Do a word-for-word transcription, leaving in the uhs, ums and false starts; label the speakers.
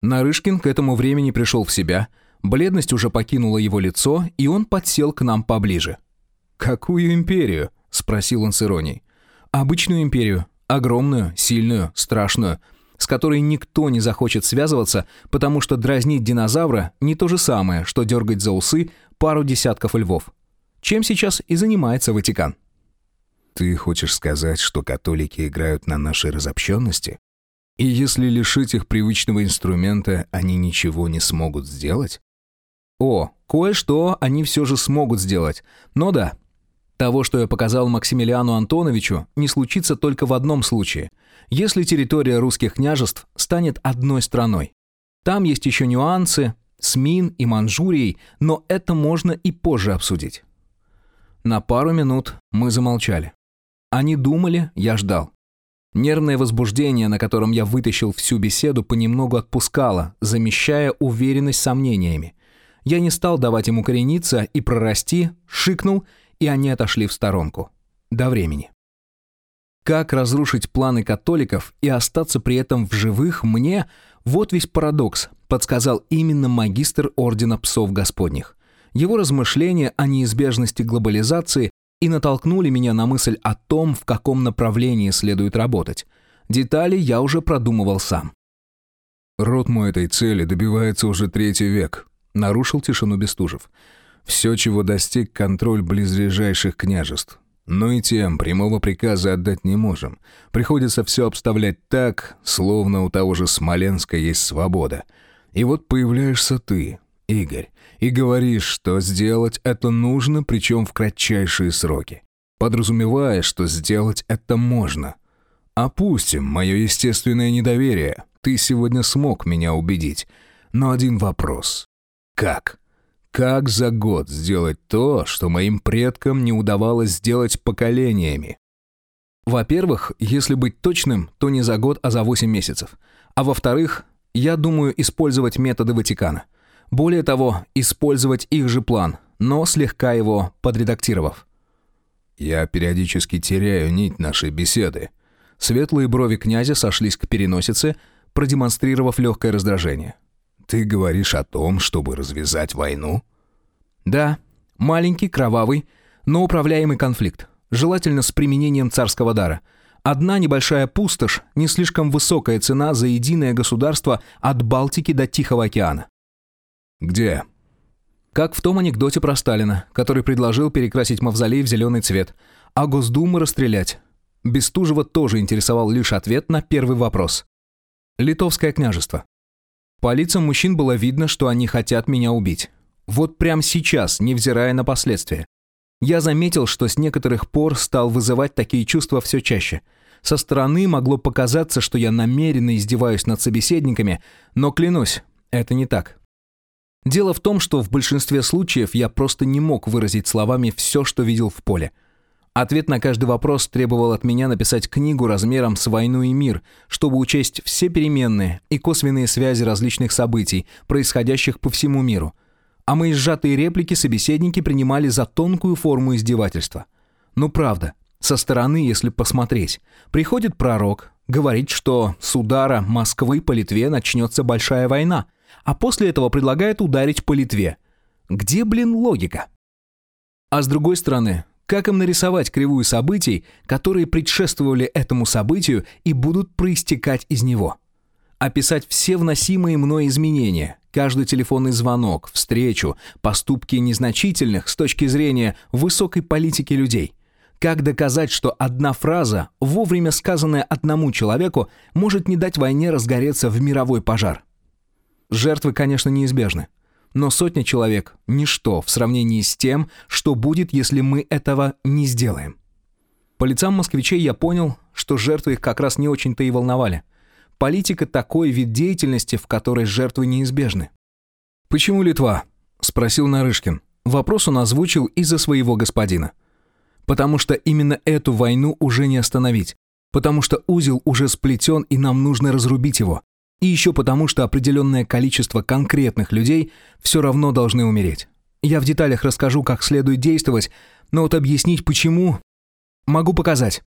Speaker 1: Нарышкин к этому времени пришел в себя, бледность уже покинула его лицо, и он подсел к нам поближе. «Какую империю?» – спросил он с иронией. «Обычную империю, огромную, сильную, страшную, с которой никто не захочет связываться, потому что дразнить динозавра не то же самое, что дергать за усы пару десятков львов. Чем сейчас и занимается Ватикан».
Speaker 2: «Ты хочешь сказать, что католики играют на нашей разобщенности? И если лишить их привычного инструмента, они ничего не смогут сделать?»
Speaker 1: «О, кое-что они все же смогут сделать. Но да, того, что я показал Максимилиану Антоновичу, не случится только в одном случае. Если территория русских княжеств станет одной страной. Там есть еще нюансы с Мин и Манчжурией, но это можно и позже обсудить». На пару минут мы замолчали. Они думали, я ждал. Нервное возбуждение, на котором я вытащил всю беседу, понемногу отпускало, замещая уверенность сомнениями. Я не стал давать ему корениться и прорасти, шикнул, и они отошли в сторонку. До времени. Как разрушить планы католиков и остаться при этом в живых мне, вот весь парадокс, подсказал именно магистр Ордена Псов Господних. Его размышления о неизбежности глобализации и натолкнули меня на мысль о том, в каком направлении следует работать. Детали я уже продумывал сам.
Speaker 2: «Род мой этой цели добивается уже третий век», — нарушил тишину Бестужев. «Все, чего достиг контроль близлежащих княжеств. Но и тем прямого приказа отдать не можем. Приходится все обставлять так, словно у того же Смоленска есть свобода. И вот появляешься ты, Игорь, и говоришь, что сделать это нужно, причем в кратчайшие сроки, подразумевая, что сделать это можно. Опустим мое естественное недоверие. Ты сегодня смог меня убедить. Но один вопрос. Как? Как за год сделать то, что моим предкам не удавалось сделать поколениями?
Speaker 1: Во-первых, если быть точным, то не за год, а за восемь месяцев. А во-вторых, я думаю использовать методы Ватикана. Более того, использовать их же план, но слегка его подредактировав.
Speaker 2: Я периодически теряю нить нашей беседы.
Speaker 1: Светлые брови князя сошлись к переносице, продемонстрировав легкое раздражение.
Speaker 2: Ты говоришь о том, чтобы развязать войну?
Speaker 1: Да, маленький, кровавый, но управляемый конфликт, желательно с применением царского дара. Одна небольшая пустошь, не слишком высокая цена за единое государство от Балтики до Тихого океана.
Speaker 2: Где?
Speaker 1: Как в том анекдоте про Сталина, который предложил перекрасить мавзолей в зеленый цвет, а Госдуму расстрелять. Бестужева тоже интересовал лишь ответ на первый вопрос. Литовское княжество. По лицам мужчин было видно, что они хотят меня убить. Вот прямо сейчас, невзирая на последствия. Я заметил, что с некоторых пор стал вызывать такие чувства все чаще. Со стороны могло показаться, что я намеренно издеваюсь над собеседниками, но клянусь, это не так. Дело в том, что в большинстве случаев я просто не мог выразить словами все, что видел в поле. Ответ на каждый вопрос требовал от меня написать книгу размером с «Войну и мир», чтобы учесть все переменные и косвенные связи различных событий, происходящих по всему миру. А мои сжатые реплики собеседники принимали за тонкую форму издевательства. Ну правда, со стороны, если посмотреть, приходит пророк, говорит, что с удара Москвы по Литве начнется большая война, а после этого предлагает ударить по Литве. Где, блин, логика? А с другой стороны, как им нарисовать кривую событий, которые предшествовали этому событию и будут проистекать из него? Описать все вносимые мной изменения, каждый телефонный звонок, встречу, поступки незначительных с точки зрения высокой политики людей. Как доказать, что одна фраза, вовремя сказанная одному человеку, может не дать войне разгореться в мировой пожар? Жертвы, конечно, неизбежны. Но сотня человек – ничто в сравнении с тем, что будет, если мы этого не сделаем. По лицам москвичей я понял, что жертвы их как раз не очень-то и волновали. Политика – такой вид деятельности, в которой жертвы неизбежны. «Почему Литва?» – спросил Нарышкин. Вопрос он озвучил из-за своего господина. «Потому что именно эту войну уже не остановить. Потому что узел уже сплетен, и нам нужно разрубить его. И еще потому, что определенное количество конкретных людей все равно должны умереть. Я в деталях расскажу, как следует действовать, но вот объяснить почему могу показать.